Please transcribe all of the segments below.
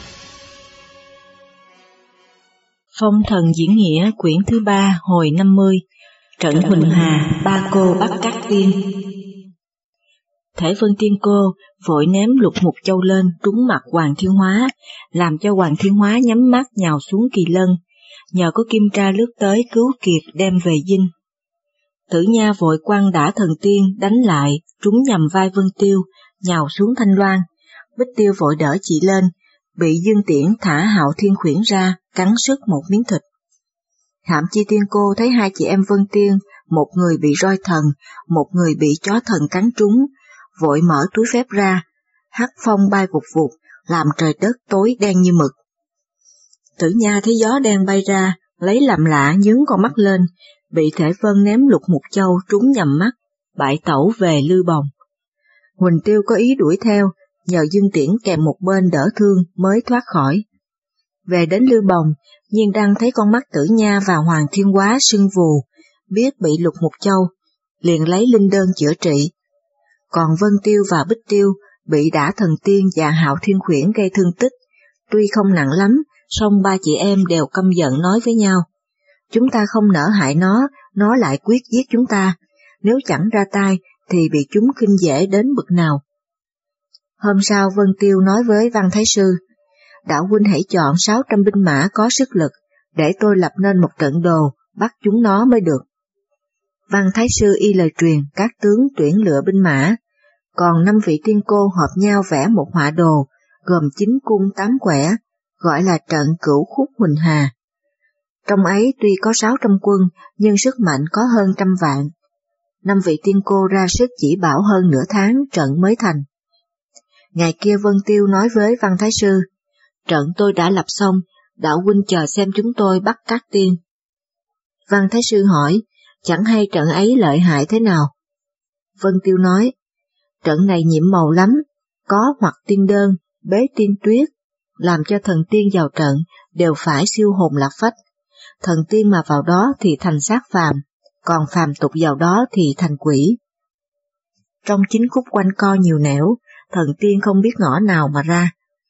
Phong thần diễn nghĩa quyển thứ 3 hồi 50. Trận Huỳnh Hà, ba cô bắt Cát Tiên. Thể Vân Tiên Cô vội ném Lục Mục Châu lên trúng mặt Hoàng Thiên Hóa, làm cho Hoàng Thiên Hóa nhắm mắt nhào xuống Kỳ Lân, nhờ có Kim Tra lướt tới cứu kịp đem về dinh. Tử Nha vội quăng đả Thần Tiên đánh lại, trúng nhằm vai Vân Tiêu, nhào xuống Thanh Loan. Bích Tiêu vội đỡ chị lên, bị Dương Tiễn thả Hạo Thiên Khuyển ra, cắn sức một miếng thịt. Hạm Chi Tiên Cô thấy hai chị em Vân Tiên, một người bị roi thần, một người bị chó thần cắn trúng, vội mở túi phép ra, hắc phong bay vụt vụt, làm trời đất tối đen như mực. Tử Nha thấy gió đen bay ra, lấy làm lạ nhướng con mắt lên, bị Thể Vân ném Lục Mục Châu trúng nhầm mắt, bại tẩu về Lư Bồng. Huỳnh Tiêu có ý đuổi theo, nhờ Dương Tiễn kèm một bên đỡ thương mới thoát khỏi. Về đến Lư Bồng, Nhiên Đăng thấy con mắt Tử Nha và Hoàng Thiên Hóa sưng vù, biết bị Lục Mục Châu, liền lấy linh đơn chữa trị. Còn Vân Tiêu và Bích Tiêu bị đả Thần Tiên và Hạo Thiên Khuyển gây thương tích, tuy không nặng lắm, song ba chị em đều căm giận nói với nhau. Chúng ta không nỡ hại nó lại quyết giết chúng ta, nếu chẳng ra tay thì bị chúng khinh dễ đến bực nào. Hôm sau Vân Tiêu nói với Văn Thái Sư, đạo huynh hãy chọn 600 binh mã có sức lực, để tôi lập nên một trận đồ, bắt chúng nó mới được. Văn Thái Sư y lời truyền, các tướng tuyển lựa binh mã, còn 5 vị tiên cô hợp nhau vẽ một họa đồ, gồm 9 cung 8 quẻ, gọi là trận Cửu Khúc Huỳnh Hà. Trong ấy tuy có 600 quân, nhưng sức mạnh có hơn 100 vạn. 5 vị tiên cô ra sức chỉ bảo hơn nửa tháng trận mới thành. Ngày kia Vân Tiêu nói với Văn Thái Sư, trận tôi đã lập xong, đạo huynh chờ xem chúng tôi bắt Cát Tiên. Văn Thái Sư hỏi, chẳng hay trận ấy lợi hại thế nào? Vân Tiêu nói, trận này nhiệm màu lắm, có hoặc tiên đơn, bế tiên tuyết, làm cho thần tiên vào trận đều phải siêu hồn lạc phách. Thần tiên mà vào đó thì thành xác phàm, còn phàm tục vào đó thì thành quỷ. Trong 9 khúc quanh co nhiều nẻo, thần tiên không biết ngõ nào mà ra.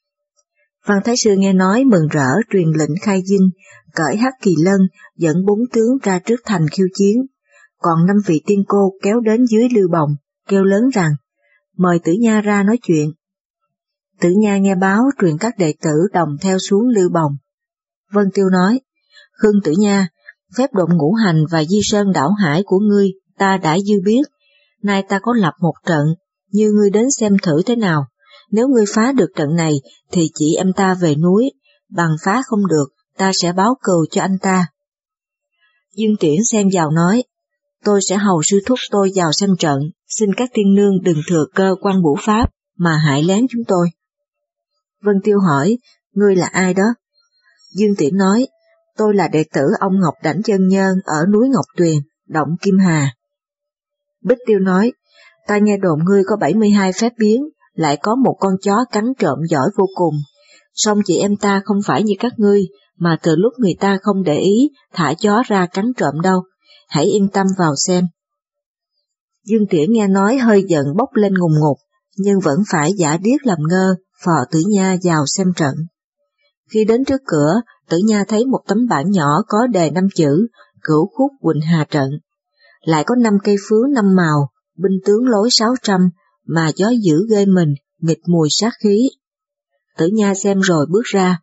Văn Thái Sư nghe nói mừng rỡ truyền lệnh khai dinh, cởi hắc Kỳ Lân, dẫn 4 tướng ra trước thành khiêu chiến, còn 5 vị tiên cô kéo đến dưới Lư Bồng, kêu lớn rằng, mời Tử Nha ra nói chuyện. Tử Nha nghe báo truyền các đệ tử đồng theo xuống Lư Bồng. Vân Tiêu nói, Khương Tử Nha, phép động ngũ hành và di sơn đảo hải của ngươi ta đã dư biết, nay ta có lập một trận, như ngươi đến xem thử thế nào. Nếu ngươi phá được trận này thì chỉ em ta về núi, bằng phá không được, ta sẽ báo cừu cho anh ta. Dương Tiễn xen vào nói, tôi sẽ hầu sư thúc tôi vào xem trận, xin các tiên nương đừng thừa cơ quăng bủa pháp mà hại lén chúng tôi. Vân Tiêu hỏi, ngươi là ai đó? Dương Tiễn nói, tôi là đệ tử ông Ngọc Đảnh Chân Nhân ở núi Ngọc Tuyền, động Kim Hà. Bích Tiêu nói, ta nghe đồn ngươi có 72 phép biến, lại có một con chó cắn trộm giỏi vô cùng. Song chị em ta không phải như các ngươi, mà từ lúc người ta không để ý, thả chó ra cắn trộm đâu, hãy yên tâm vào xem. Dương Tiễn nghe nói hơi giận bốc lên ngùng ngục, nhưng vẫn phải giả điếc làm ngơ, phò Tử Nha vào xem trận. Khi đến trước cửa, Tử Nha thấy một tấm bảng nhỏ có đề 5 chữ, Cửu Khúc Huỳnh Hà trận. Lại có 5 cây phướng 5 màu, binh tướng lối 600, mà gió dữ ghê mình, nghịch mùi sát khí. Tử Nha xem rồi bước ra.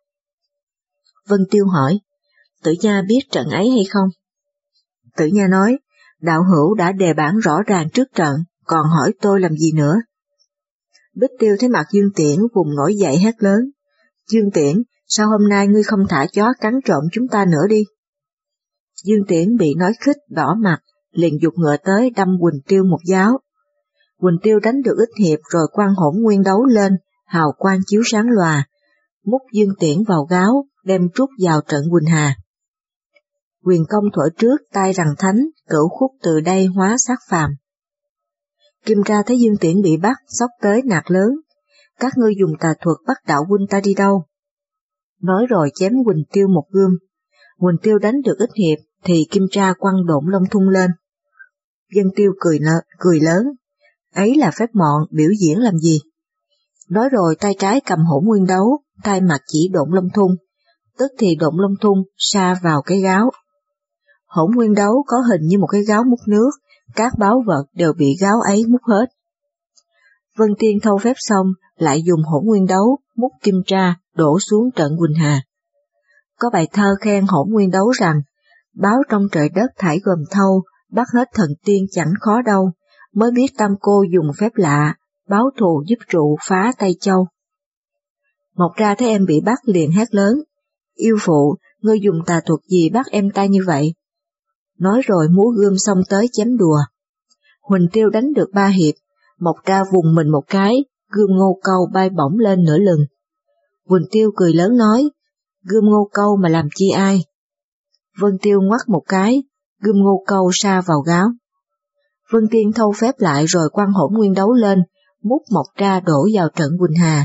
Vân Tiêu hỏi, Tử Nha biết trận ấy hay không? Tử Nha nói, đạo hữu đã đề bản rõ ràng trước trận, còn hỏi tôi làm gì nữa? Bích Tiêu thấy mặt Dương Tiễn vùng nổi dậy hét lớn, Dương Tiễn, sao hôm nay ngươi không thả chó cắn trộm chúng ta nữa đi? Dương Tiễn bị nói khích đỏ mặt, liền giục ngựa tới đâm Huỳnh Tiêu một giáo. Huỳnh Tiêu đánh được ít hiệp rồi quăng Hỗn Nguyên đấu lên, hào quang chiếu sáng lòa, múc Dương Tiễn vào gáo, đem trút vào trận Huỳnh Hà. Quyền công thuở trước tay rằng thánh, Cửu Khúc từ đây hóa xác phàm. Kim Tra thấy Dương Tiễn bị bắt, xốc tới nạt lớn, các ngươi dùng tà thuật bắt đạo huynh ta đi đâu? Nói rồi chém Huỳnh Tiêu một gươm. Huỳnh Tiêu đánh được ít hiệp thì Kim Tra quăng độn Long Thung lên. Dân Tiêu cười lớn, ấy là phép mọn biểu diễn làm gì? Nói rồi tay trái cầm Hỗn Nguyên đấu, thay mặt chỉ Độn Long Thung, tức thì Độn Long Thung sa vào cái gáo. Hỗn nguyên đấu có hình như một cái gáo múc nước, các báu vật đều bị gáo ấy múc hết. Vân Tiên thâu phép xong, lại dùng hỗn nguyên đấu múc kim tra đổ xuống trận Quỳnh Hà. Có bài thơ khen hỗn nguyên đấu rằng, báo trong trời đất thải gồm thâu, bắt hết thần tiên chẳng khó đâu, mới biết tam cô dùng phép lạ, báo thù giúp trụ phá Tây Châu. Mộc Ra thấy em bị bắt liền hét lớn, yêu phụ, ngươi dùng tà thuật gì bắt em ta như vậy? Nói rồi múa gươm xông tới chém đùa. Huỳnh Tiêu đánh được 3 hiệp, Mộc Ra vùng mình một cái, gươm Ngô Câu bay bổng lên nửa lưng. Huỳnh Tiêu cười lớn nói, gươm Ngô Câu mà làm chi ai? Vân Tiêu ngoắt một cái, gươm Ngô Câu sa vào gáo. Vân Tiên thâu phép lại rồi quăng hỗn nguyên đấu lên, múc Mộc Ra đổ vào trận Quỳnh Hà.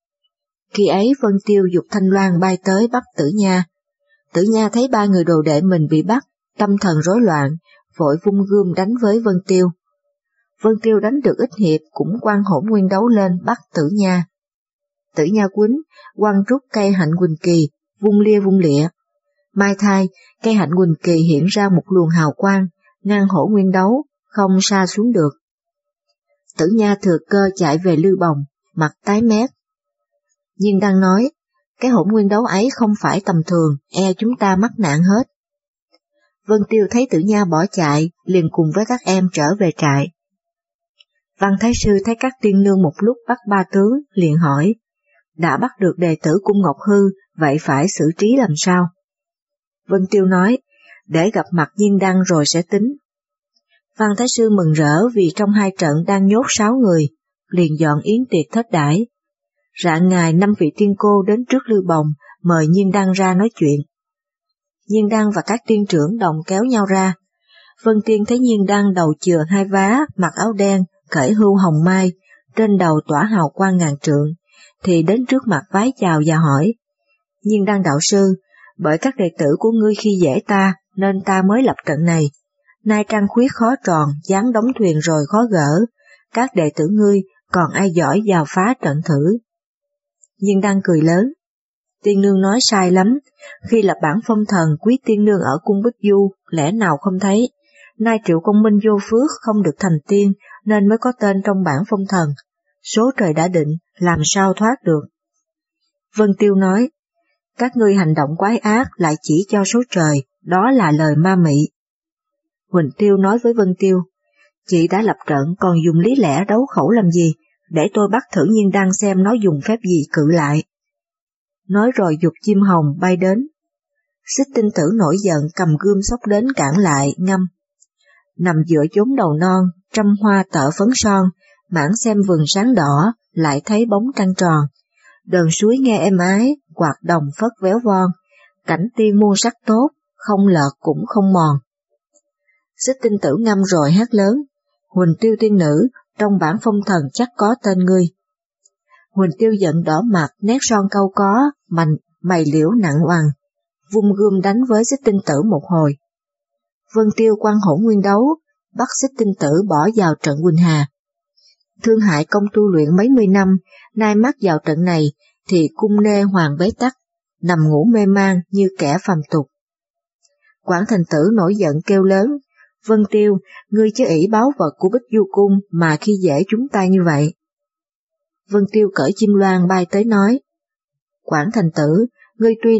Khi ấy Vân Tiêu giục Thanh Loan bay tới bắt Tử Nha. Tử Nha thấy 3 người đồ đệ mình bị bắt, tâm thần rối loạn, vội vung gươm đánh với Vân Tiêu. Vân Tiêu đánh được ít hiệp cũng quăng hỗn nguyên đấu lên bắt Tử Nha. Tử Nha quýnh, quăng rút cây hạnh quỳnh kỳ, vung lịa. Mai thai, cây hạnh quỳnh kỳ hiện ra một luồng hào quang, ngăn hỗn nguyên đấu, không sa xuống được. Tử Nha thừa cơ chạy về Lư Bồng, mặt tái mét. Nhưng đang nói, cái hỗn nguyên đấu ấy không phải tầm thường, chúng ta mắc nạn hết. Vân Tiêu thấy Tử Nha bỏ chạy, liền cùng với các em trở về trại. Văn Thái Sư thấy các tiên nương một lúc bắt 3 tướng, liền hỏi, đã bắt được đệ tử Cung Ngọc Hư, vậy phải xử trí làm sao? Vân Tiêu nói, để gặp mặt Nhiên Đăng rồi sẽ tính. Văn Thái Sư mừng rỡ vì trong 2 trận đang nhốt 6 người, liền dọn yến tiệc thết đãi. Rạng ngày 5 vị tiên cô đến trước Lư Bồng, mời Nhiên Đăng ra nói chuyện. Nhiên Đăng và các tiên trưởng đồng kéo nhau ra. Vân Tiên thấy Nhiên Đăng đầu chừa 2 vá, mặc áo đen, cởi hưu hồng mai, trên đầu tỏa hào quang ngàn trượng, thì đến trước mặt vái chào và hỏi, Nhiên Đăng đạo sư, bởi các đệ tử của ngươi khi dễ ta, nên ta mới lập trận này. Nay trăng khuyết khó tròn, giáng đóng thuyền rồi khó gỡ, các đệ tử ngươi còn ai giỏi vào phá trận thử. Nhiên Đăng cười lớn, tiên nương nói sai lắm, khi lập bản phong thần quý tiên nương ở cung Bích Du, lẽ nào không thấy, nay Triệu Công Minh vô phước không được thành tiên, nên mới có tên trong bản phong thần, số trời đã định, làm sao thoát được. Vân Tiêu nói, các ngươi hành động quái ác lại chỉ cho số trời, đó là lời ma mị. Huỳnh Tiêu nói với Vân Tiêu, chị đã lập trận còn dùng lý lẽ đấu khẩu làm gì, để tôi bắt thử Nhiên Đăng xem nó dùng phép gì cự lại. Nói rồi giục chim hồng bay đến. Xích Tinh Tử nổi giận cầm gươm xốc đến cản lại, ngâm. Nằm giữa chốn đầu non, trăm hoa tợ phấn son, mãn xem vườn sáng đỏ, lại thấy bóng trăng tròn. Đờn suối nghe êm ái, quạt đồng phất véo von, cảnh tiên muôn sắc tốt, không lợt cũng không mòn. Xích Tinh Tử ngâm rồi hát lớn, Huỳnh Tiêu tiên nữ, trong bản phong thần chắc có tên ngươi. Huỳnh Tiêu giận đỏ mặt, nét son câu có, mày liễu nặng oằn, vung gươm đánh với Xích Tinh Tử một hồi. Vân Tiêu quăng hỗn nguyên đấu, bắt Xích Tinh Tử bỏ vào trận Quỳnh Hà. Thương hại công tu luyện mấy mươi năm, nay mắc vào trận này, thì cung nê hoàng bế tắc, nằm ngủ mê man như kẻ phàm tục. Quảng Thành Tử nổi giận kêu lớn, Vân Tiêu, ngươi chứ ỷ báu vật của Bích Du Cung mà khi dễ chúng ta như vậy. Vân Tiêu cởi chim loan bay tới nói, Quảng Thành Tử, ngươi tuy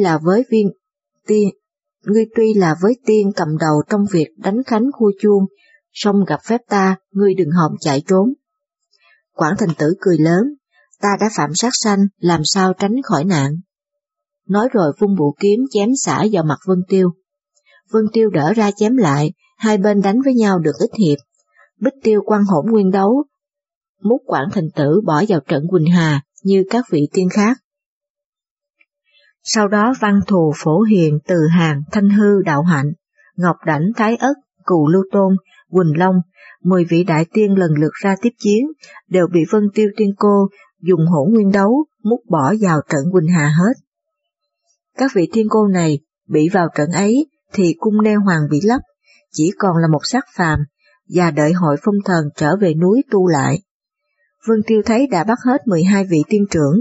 là với tiên cầm đầu trong việc đánh khánh khua chuông, song gặp phép ta, ngươi đừng hòng chạy trốn. Quảng Thành Tử cười lớn, ta đã phạm sát sanh, làm sao tránh khỏi nạn. Nói rồi vung vũ kiếm chém xả vào mặt Vân Tiêu. Vân Tiêu đỡ ra chém lại, hai bên đánh với nhau được ít hiệp. Bích Tiêu quăng hỗn nguyên đấu, múc Quảng Thành Tử bỏ vào trận Quỳnh Hà như các vị tiên khác. Sau đó Văn Thù, Phổ Hiền, Từ Hàng, Thanh Hư, Đạo Hạnh, Ngọc Đảnh, Thái Ất, Cù Lưu Tôn, Quỳnh Long, 10 vị đại tiên lần lượt ra tiếp chiến, đều bị Vân Tiêu tiên cô dùng hỗn nguyên đấu múc bỏ vào trận Quỳnh Hà hết. Các vị tiên cô này bị vào trận ấy thì cung nê hoàng bị lấp, chỉ còn là một xác phàm, và đợi hội phong thần trở về núi tu lại. Vân Tiêu thấy đã bắt hết 12 vị tiên trưởng,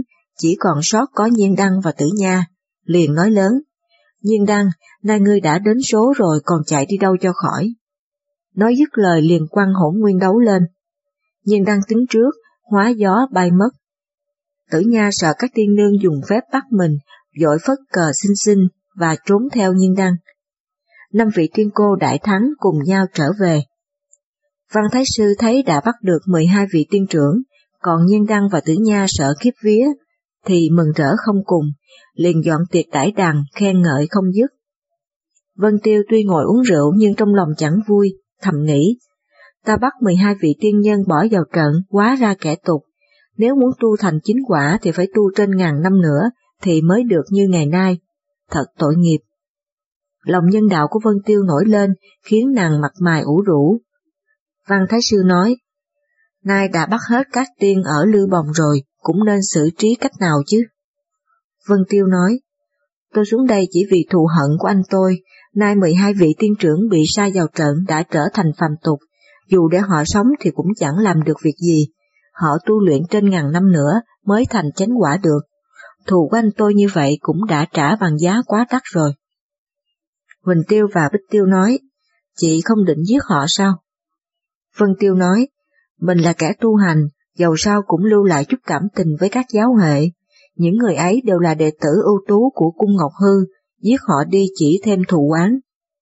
chỉ còn sót có Nhiên Đăng và Tử Nha, liền nói lớn: Nhiên Đăng, nay ngươi đã đến số rồi còn chạy đi đâu cho khỏi. Nói dứt lời liền quăng Hỗn Nguyên đấu lên. Nhiên Đăng tính trước, hóa gió bay mất. Tử Nha sợ các tiên nương dùng phép bắt mình, vội phất cờ xinh xinh và trốn theo Nhiên Đăng. 5 vị tiên cô đại thắng cùng nhau trở về. Văn Thái Sư thấy đã bắt được 12 vị tiên trưởng, còn Nhiên Đăng và Tử Nha sợ khiếp vía, thì mừng rỡ không cùng, liền dọn tiệc đãi đằng khen ngợi không dứt. Vân Tiêu tuy ngồi uống rượu nhưng trong lòng chẳng vui, thầm nghĩ: ta bắt 12 vị tiên nhân bỏ vào trận, hóa ra kẻ tục. Nếu muốn tu thành chính quả thì phải tu trên 1000 năm nữa thì mới được như ngày nay. Thật tội nghiệp. Lòng nhân đạo của Vân Tiêu nổi lên, khiến nàng mặt mày ủ rũ. Văn Thái Sư nói: nay đã bắt hết các tiên ở Lư Bồng rồi, cũng nên xử trí cách nào chứ? Vân Tiêu nói: tôi xuống đây chỉ vì thù hận của anh tôi, nay 12 vị tiên trưởng bị sa vào trận đã trở thành phàm tục, dù để họ sống thì cũng chẳng làm được việc gì, họ tu luyện trên 1000 năm nữa mới thành chánh quả được. Thù của anh tôi như vậy cũng đã trả bằng giá quá đắt rồi. Huỳnh Tiêu và Bích Tiêu nói: chị không định giết họ sao? Vân Tiêu nói: mình là kẻ tu hành, dầu sao cũng lưu lại chút cảm tình với các giáo hệ. Những người ấy đều là đệ tử ưu tú của cung Ngọc Hư, giết họ đi chỉ thêm thù oán.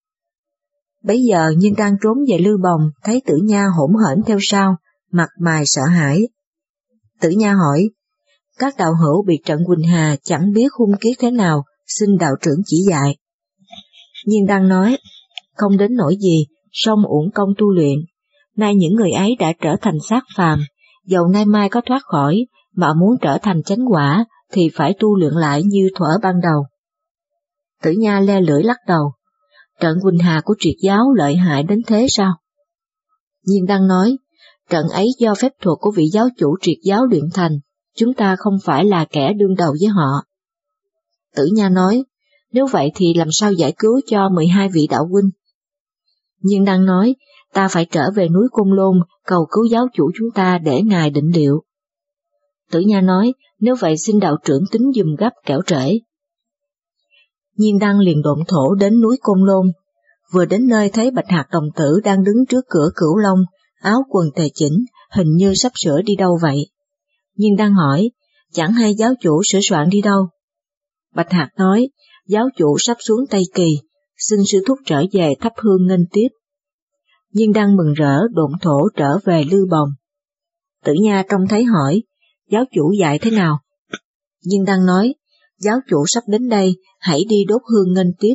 Bấy giờ Nhiên Đăng trốn về Lư Bồng, thấy Tử Nha hỗn hển theo sau, mặt mày sợ hãi. Tử Nha hỏi: các đạo hữu bị trận Quỳnh Hà chẳng biết hung kiết thế nào, xin đạo trưởng chỉ dạy. Nhiên Đăng nói: không đến nỗi gì, song uổng công tu luyện. Nay những người ấy đã trở thành xác phàm, dầu nay mai có thoát khỏi, mà muốn trở thành chánh quả thì phải tu luyện lại như thuở ban đầu. Tử Nha le lưỡi lắc đầu: trận Quỳnh Hà của triệt giáo lợi hại đến thế sao? Nhiên Đăng nói: trận ấy do phép thuật của vị giáo chủ triệt giáo luyện thành, chúng ta không phải là kẻ đương đầu với họ. Tử Nha nói: nếu vậy thì làm sao giải cứu cho 12 vị đạo huynh? Nhiên Đăng nói: ta phải trở về núi Côn Lôn cầu cứu giáo chủ chúng ta để ngài định liệu. Tử Nha nói: nếu vậy xin đạo trưởng tính giùm gấp kẻo trễ. Nhiên Đăng liền độn thổ đến núi Côn Lôn, vừa đến nơi thấy Bạch Hạc đồng tử đang đứng trước cửa Cửu Long, áo quần tề chỉnh, hình như sắp sửa đi đâu vậy. Nhiên Đăng hỏi: chẳng hay giáo chủ sửa soạn đi đâu? Bạch Hạc nói: giáo chủ sắp xuống Tây Kỳ, xin sư thúc trở về thắp hương nghênh tiếp. Nhiên Đăng mừng rỡ độn thổ trở về Lư Bồng. Tử Nha trông thấy hỏi: giáo chủ dạy thế nào? Nhiên Đăng nói: giáo chủ sắp đến đây, hãy đi đốt hương nghênh tiếp.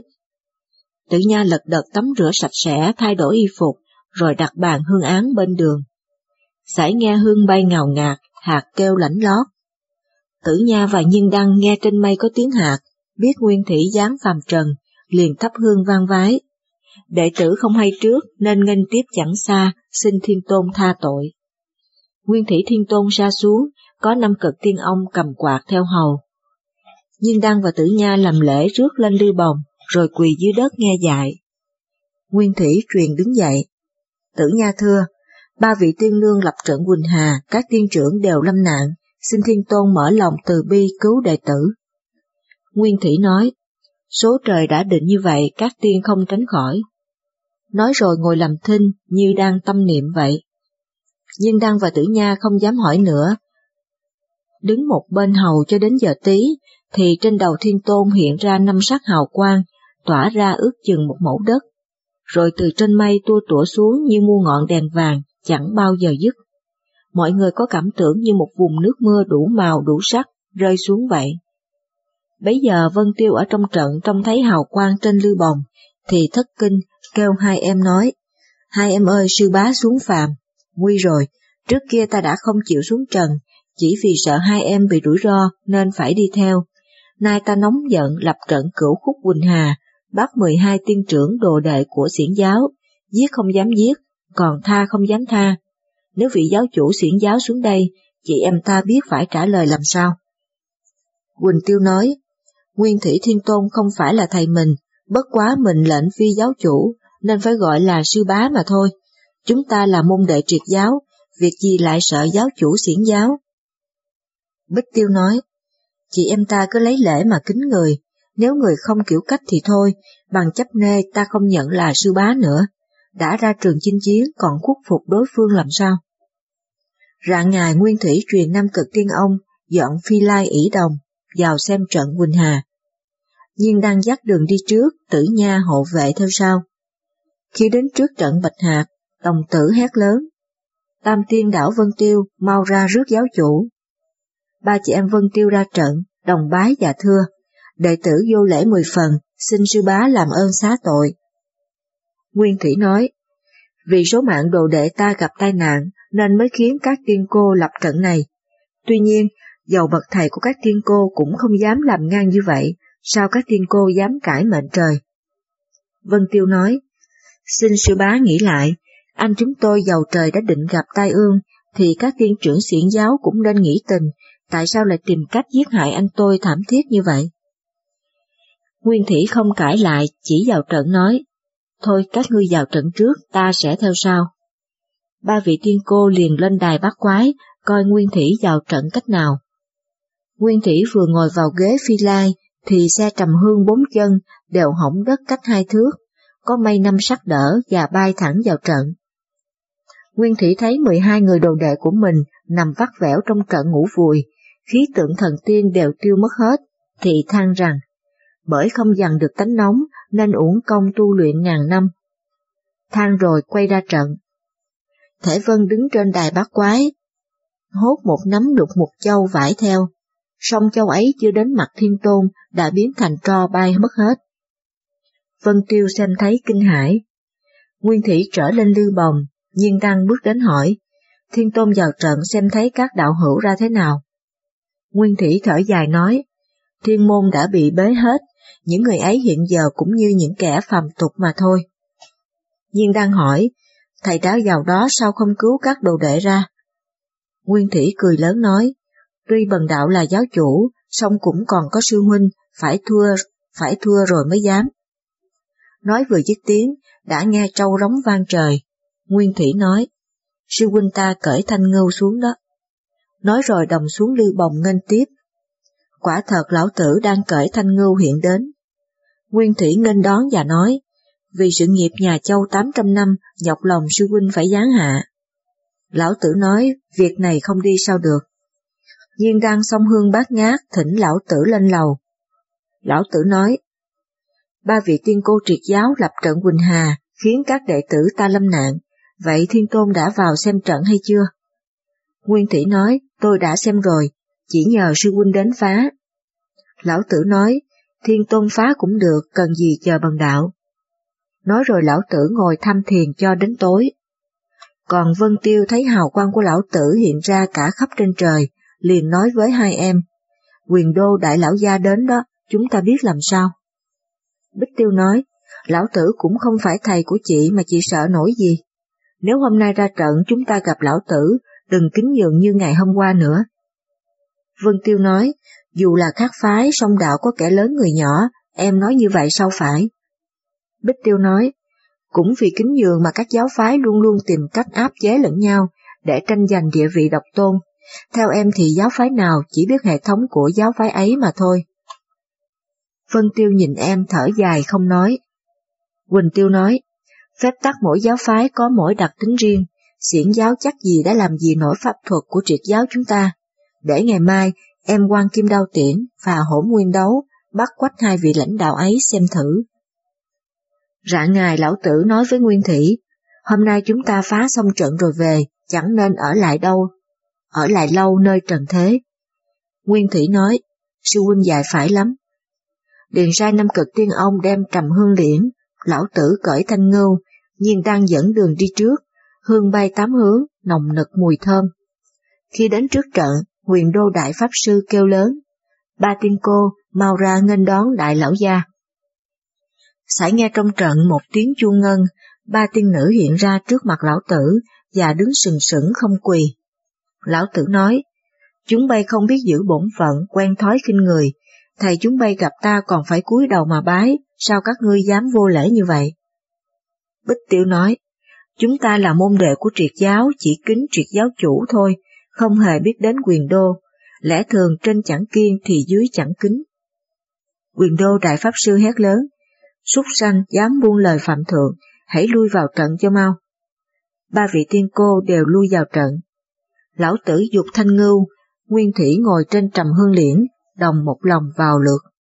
Tử Nha lật đật tắm rửa sạch sẽ, thay đổi y phục, rồi đặt bàn hương án bên đường. Sải nghe hương bay ngào ngạt, hạt kêu lãnh lót. Tử Nha và Nhiên Đăng nghe trên mây có tiếng hạt, biết Nguyên Thủy giáng phàm trần, liền thắp hương vang vái. Đệ tử không hay trước nên nghênh tiếp chẳng xa, xin Thiên Tôn tha tội. Nguyên Thủy Thiên Tôn sa xuống, có 5 cực tiên ông cầm quạt theo hầu. Nhiên Đăng và Tử Nha làm lễ rước lên Lư Bồng, rồi quỳ dưới đất nghe dạy. Nguyên Thủy truyền đứng dậy: Tử Nha thưa, 3 vị tiên nương lập trận Quỳnh Hà, các tiên trưởng đều lâm nạn, xin Thiên Tôn mở lòng từ bi cứu đệ tử. Nguyên Thủy nói: số trời đã định như vậy, các tiên không tránh khỏi. Nói rồi ngồi làm thinh như đang tâm niệm vậy. Nhiên Đăng và Tử Nha không dám hỏi nữa. Đứng một bên hầu cho đến giờ tí, thì trên đầu Thiên Tôn hiện ra 5 sắc hào quang, tỏa ra ước chừng 1 mẫu đất, rồi từ trên mây tua tủa xuống như muôn ngọn đèn vàng, chẳng bao giờ dứt. Mọi người có cảm tưởng như một vùng nước mưa đủ màu đủ sắc rơi xuống vậy. Bấy giờ Vân Tiêu ở trong trận trông thấy hào quang trên Lư Bồng, thì thất kinh kêu 2 em nói: hai em ơi, sư bá xuống phàm, nguy rồi, trước kia ta đã không chịu xuống trần, chỉ vì sợ 2 em bị rủi ro nên phải đi theo. Nay ta nóng giận lập trận Cửu Khúc Quỳnh Hà, bắt 12 tiên trưởng đồ đệ của Xiển giáo, giết không dám giết, còn tha không dám tha. Nếu vị giáo chủ Xiển giáo xuống đây, chị em ta biết phải trả lời làm sao? Quỳnh Tiêu nói: Nguyên Thủy Thiên Tôn không phải là thầy mình, bất quá mình lệnh phi giáo chủ, nên phải gọi là sư bá mà thôi. Chúng ta là môn đệ triệt giáo, việc gì lại sợ giáo chủ Xiển giáo? Bích Tiêu nói: chị em ta cứ lấy lễ mà kính người, nếu người không kiểu cách thì thôi, bằng chấp nê ta không nhận là sư bá nữa, đã ra trường chinh chiến còn khuất phục đối phương làm sao. Rạng ngày Nguyên Thủy truyền Nam Cực Tiên Ông dọn phi lai ỷ đồng, vào xem trận Quỳnh Hà. Nhiên đang dắt đường đi trước, Tử Nha hộ vệ theo sau. Khi đến trước trận Bạch Hạc, Đồng Tử hét lớn: Tam Tiên đảo Vân Tiêu, mau ra rước giáo chủ. Ba chị em Vân Tiêu ra trận, đồng bái và thưa: đệ tử vô lễ 10 phần, xin sư bá làm ơn xá tội. Nguyên Thủy nói: vì số mạng đồ đệ ta gặp tai nạn nên mới khiến các tiên cô lập trận này. Tuy nhiên, dầu bậc thầy của các tiên cô cũng không dám làm ngang như vậy, sao các tiên cô dám cãi mệnh trời? Vân Tiêu nói: xin sư bá nghĩ lại, anh chúng tôi dầu trời đã định gặp tai ương, thì các tiên trưởng xiển giáo cũng nên nghĩ tình, tại sao lại tìm cách giết hại anh tôi thảm thiết như vậy? Nguyên Thủy không cãi lại, chỉ vào trận nói: thôi các ngươi vào trận trước, ta sẽ theo sau. Ba vị tiên cô liền lên đài bát quái, coi Nguyên Thủy vào trận cách nào. Nguyên Thủy vừa ngồi vào ghế phi lai, thì xe trầm hương 4 chân đều hỏng đất cách 2 thước, có mây 5 sắc đỡ và bay thẳng vào trận. Nguyên Thủy thấy 12 người đồ đệ của mình nằm vắt vẻo trong trận ngủ vùi, khí tượng thần tiên đều tiêu mất hết, thì than rằng: bởi không dằn được tánh nóng nên uổng công tu luyện ngàn năm. Than rồi quay ra trận. Thể Vân đứng trên đài bát quái, hốt một nắm lục mục châu vải theo, song châu ấy chưa đến mặt Thiên Tôn đã biến thành tro bay mất hết. Vân Tiêu xem thấy kinh hãi. Nguyên Thủy trở lên lư bồng, Nhiên Đăng bước đến hỏi: Thiên Tôn vào trận xem thấy các đạo hữu ra thế nào? Nguyên Thủy thở dài nói: thiên môn đã bị bế hết, những người ấy hiện giờ cũng như những kẻ phàm tục mà thôi. Nhiên Đăng hỏi: thầy đã vào đó sao không cứu các đồ đệ ra? Nguyên Thủy cười lớn nói: tuy bần đạo là giáo chủ, song cũng còn có sư huynh, phải thua rồi mới dám. Nói vừa dứt tiếng, đã nghe trâu rống vang trời. Nguyên Thủy nói: sư huynh ta cởi thanh ngưu xuống đó. Nói rồi đồng xuống lư bồng nghênh tiếp. Quả thật lão tử đang cởi thanh ngưu hiện đến. Nguyên Thủy nghênh đón và nói: vì sự nghiệp nhà Châu 800 năm, nhọc lòng sư huynh phải giáng hạ. Lão tử nói: việc này không đi sao được. Nhiên Đăng song hương bát ngát thỉnh lão tử lên lầu. Lão tử nói: ba vị tiên cô triệt giáo lập trận Quỳnh Hà, khiến các đệ tử ta lâm nạn, vậy Thiên Tôn đã vào xem trận hay chưa? Nguyên Thủy nói: tôi đã xem rồi, chỉ nhờ sư huynh đến phá. Lão tử nói: Thiên Tôn phá cũng được, cần gì chờ bần đạo. Nói rồi lão tử ngồi thăm thiền cho đến tối. Còn Vân Tiêu thấy hào quang của lão tử hiện ra cả khắp trên trời, liền nói với hai em: Quyền Đô đại lão gia đến đó, chúng ta biết làm sao? Bích Tiêu nói: lão tử cũng không phải thầy của chị mà chị sợ nổi gì. Nếu hôm nay ra trận chúng ta gặp lão tử, đừng kính nhường như ngày hôm qua nữa. Vân Tiêu nói: dù là khác phái, song đạo có kẻ lớn người nhỏ, em nói như vậy sao phải? Bích Tiêu nói: cũng vì kính nhường mà các giáo phái luôn luôn tìm cách áp chế lẫn nhau, để tranh giành địa vị độc tôn. Theo em thì giáo phái nào chỉ biết hệ thống của giáo phái ấy mà thôi. Vân Tiêu nhìn em thở dài không nói. Quỳnh Tiêu nói: phép tắc mỗi giáo phái có mỗi đặc tính riêng, xiển giáo chắc gì đã làm gì nổi pháp thuật của triệt giáo chúng ta. Để ngày mai em quan kim đao tiễn và hỗn nguyên đấu bắt quách hai vị lãnh đạo ấy xem thử. Rạng ngày lão tử nói với Nguyên Thủy: hôm nay chúng ta phá xong trận rồi về, chẳng nên ở lại lâu nơi trần thế. Nguyên Thủy nói: sư huynh dạy phải lắm. Liền sai Nam Cực Tiên Ông đem trầm hương liễn, lão tử cởi thanh ngưu, Nhiên Đăng dẫn đường đi trước, hương bay 8 hướng, nồng nực mùi thơm. Khi đến trước trận, Huyền Đô đại pháp sư kêu lớn: ba tiên cô mau ra nghênh đón đại lão gia. Sải nghe trong trận một tiếng chuông ngân, ba tiên nữ hiện ra trước mặt lão tử và đứng sừng sững không quỳ. Lão tử nói: chúng bay không biết giữ bổn phận, quen thói khinh người, thầy chúng bay gặp ta còn phải cúi đầu mà bái, sao các ngươi dám vô lễ như vậy? Bích Tiêu nói: chúng ta là môn đệ của triệt giáo, chỉ kính triệt giáo chủ thôi, không hề biết đến Quyền Đô. lẽ thường trên chẳng kiên thì dưới chẳng kính. Quyền Đô đại pháp sư hét lớn, súc sanh dám buông lời phạm thượng, hãy lui vào trận cho mau. Ba vị tiên cô đều lui vào trận. Lão Tử giục Thanh Ngưu, Nguyên Thủy ngồi trên trầm hương liễn, đồng một lòng vào lượt.